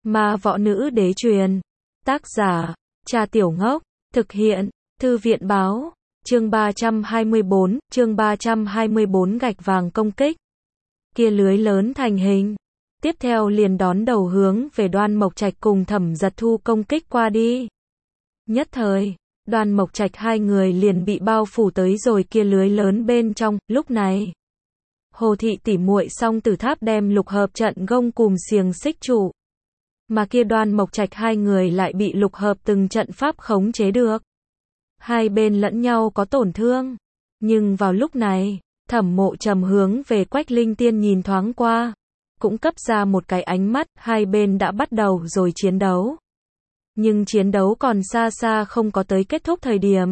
Ma Võ Nữ Đế Truyền. Tác giả, Cha Tiểu Ngốc. Thực hiện, Thư viện Báo. Chương 324 gạch vàng công kích. Kia lưới lớn thành hình. Tiếp theo liền đón đầu hướng về Đoan Mộc Trạch cùng Thẩm Giật Thu công kích qua đi. Nhất thời, Đoan Mộc Trạch hai người liền bị bao phủ tới rồi kia lưới lớn bên trong. Lúc này, Hồ thị tỉ muội Song Tử Tháp đem lục hợp trận gông cùm xiềng xích trụ. Mà kia Đoan Mộc Trạch hai người lại bị lục hợp từng trận pháp khống chế được. Hai bên lẫn nhau có tổn thương. Nhưng vào lúc này, Thẩm Mộ Trầm hướng về Quách Linh Tiên nhìn thoáng qua. Cũng cấp ra một cái ánh mắt, hai bên đã bắt đầu rồi chiến đấu. Nhưng chiến đấu còn xa xa không có tới kết thúc thời điểm.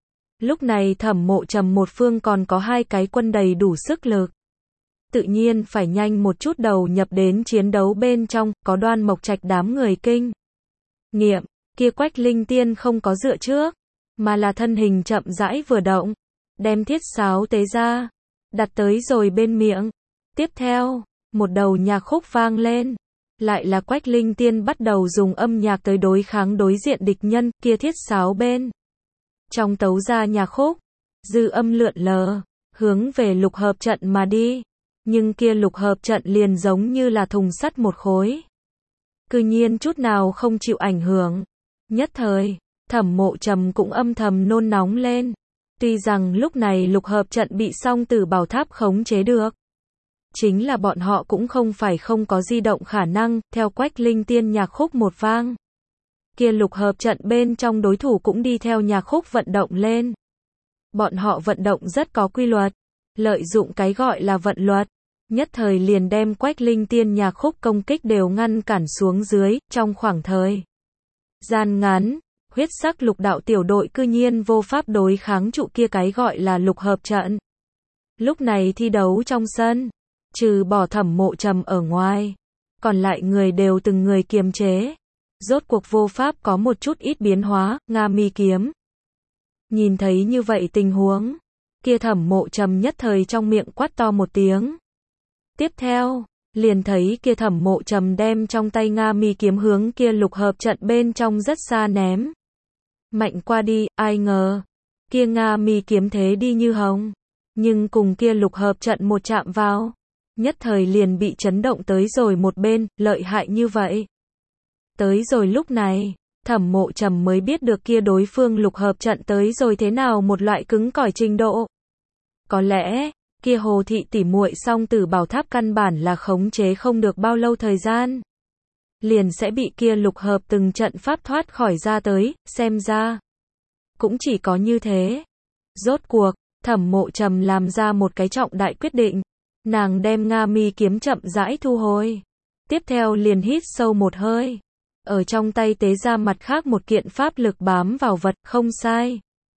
Lúc này Thẩm Mộ Trầm một phương còn có hai cái quân đầy đủ sức lực. Tự nhiên phải nhanh một chút đầu nhập đến chiến đấu bên trong, có Đoan Mộc Trạch đám người kinh nghiệm, kia Quách Linh Tiên không có dựa trước, mà là thân hình chậm rãi vừa động, đem thiết sáo tế ra, đặt tới rồi bên miệng. Tiếp theo, một đầu nhạc khúc vang lên, lại là Quách Linh Tiên bắt đầu dùng âm nhạc tới đối kháng đối diện địch nhân, kia thiết sáo bên trong tấu ra nhạc khúc, dư âm lượn lờ, hướng về lục hợp trận mà đi. Nhưng kia lục hợp trận liền giống như là thùng sắt một khối. Cư nhiên chút nào không chịu ảnh hưởng. Nhất thời, Thẩm Mộ Trầm cũng âm thầm nôn nóng lên. Tuy rằng lúc này lục hợp trận bị Song Tử Bảo Tháp khống chế được. Chính là bọn họ cũng không phải không có di động khả năng, theo Quách Linh Tiên nhạc khúc một vang. Kia lục hợp trận bên trong đối thủ cũng đi theo nhạc khúc vận động lên. Bọn họ vận động rất có quy luật. Lợi dụng cái gọi là vận luật, nhất thời liền đem Quách Linh Tiên nhạc khúc công kích đều ngăn cản xuống dưới. Trong khoảng thời gian ngắn, huyết sắc lục đạo tiểu đội cư nhiên vô pháp đối kháng trụ kia cái gọi là lục hợp trận. Lúc này thi đấu trong sân, trừ bỏ Thẩm Mộ Trầm ở ngoài, còn lại người đều từng người kiềm chế. Rốt cuộc vô pháp có một chút ít biến hóa. Nga Mi kiếm nhìn thấy như vậy tình huống, kia Thẩm Mộ Trầm nhất thời trong miệng quát to một tiếng. Tiếp theo, liền thấy kia Thẩm Mộ Trầm đem trong tay Nga Mi kiếm hướng kia lục hợp trận bên trong rất xa ném mạnh qua đi. Ai ngờ, kia Nga Mi kiếm thế đi như hồng, nhưng cùng kia lục hợp trận một chạm vào, nhất thời liền bị chấn động tới rồi một bên. Lợi hại như vậy. Tới rồi lúc này, Thẩm Mộ Trầm mới biết được kia đối phương lục hợp trận tới rồi thế nào một loại cứng cỏi trình độ. Có lẽ, kia Hồ thị tỉ muội Song Tử Bảo Tháp căn bản là khống chế không được bao lâu thời gian, liền sẽ bị kia lục hợp từng trận pháp thoát khỏi ra tới. Xem ra, cũng chỉ có như thế. Rốt cuộc, Thẩm Mộ Trầm làm ra một cái trọng đại quyết định. Nàng đem Nga Mi kiếm chậm rãi thu hồi. Tiếp theo liền hít sâu một hơi. Ở trong tay tế ra mặt khác một kiện pháp lực bám vào vật. Không sai.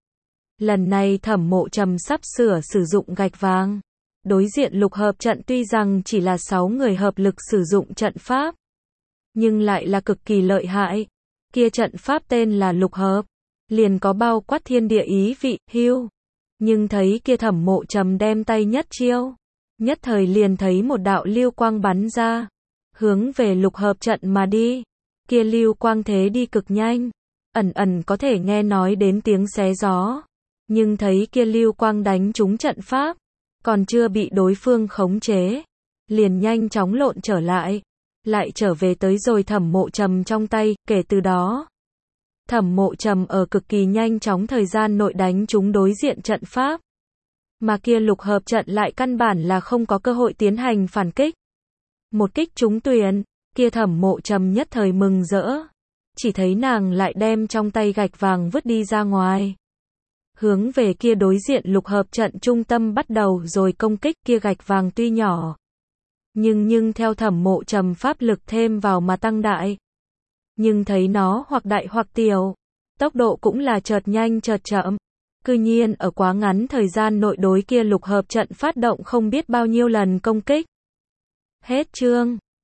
Lần này Thẩm Mộ Trầm sắp sửa sử dụng gạch vàng. Đối diện lục hợp trận tuy rằng chỉ là 6 người hợp lực sử dụng trận pháp, nhưng lại là cực kỳ lợi hại. Kia trận pháp tên là lục hợp, liền có bao quát thiên địa ý vị, hưu. Nhưng thấy kia Thẩm Mộ Trầm đem tay nhất chiêu, nhất thời liền thấy một đạo lưu quang bắn ra, hướng về lục hợp trận mà đi. Kia lưu quang thế đi cực nhanh, ẩn ẩn có thể nghe nói đến tiếng xé gió. Nhưng thấy kia lưu quang đánh trúng trận pháp, còn chưa bị đối phương khống chế, liền nhanh chóng lộn trở lại, lại trở về tới rồi Thẩm Mộ Trầm trong tay. Kể từ đó, Thẩm Mộ Trầm ở cực kỳ nhanh chóng thời gian nội đánh trúng đối diện trận pháp, mà kia lục hợp trận lại căn bản là không có cơ hội tiến hành phản kích. Một kích trúng tuyển, kia Thẩm Mộ Trầm nhất thời mừng rỡ, chỉ thấy nàng lại đem trong tay gạch vàng vứt đi ra ngoài, hướng về kia đối diện lục hợp trận trung tâm bắt đầu rồi công kích. Kia gạch vàng tuy nhỏ, nhưng theo Thẩm Mộ Trầm pháp lực thêm vào mà tăng đại. Nhưng thấy nó hoặc đại hoặc tiểu, tốc độ cũng là chợt nhanh chợt chậm. Cư nhiên ở quá ngắn thời gian nội đối kia lục hợp trận phát động không biết bao nhiêu lần công kích. Hết chương.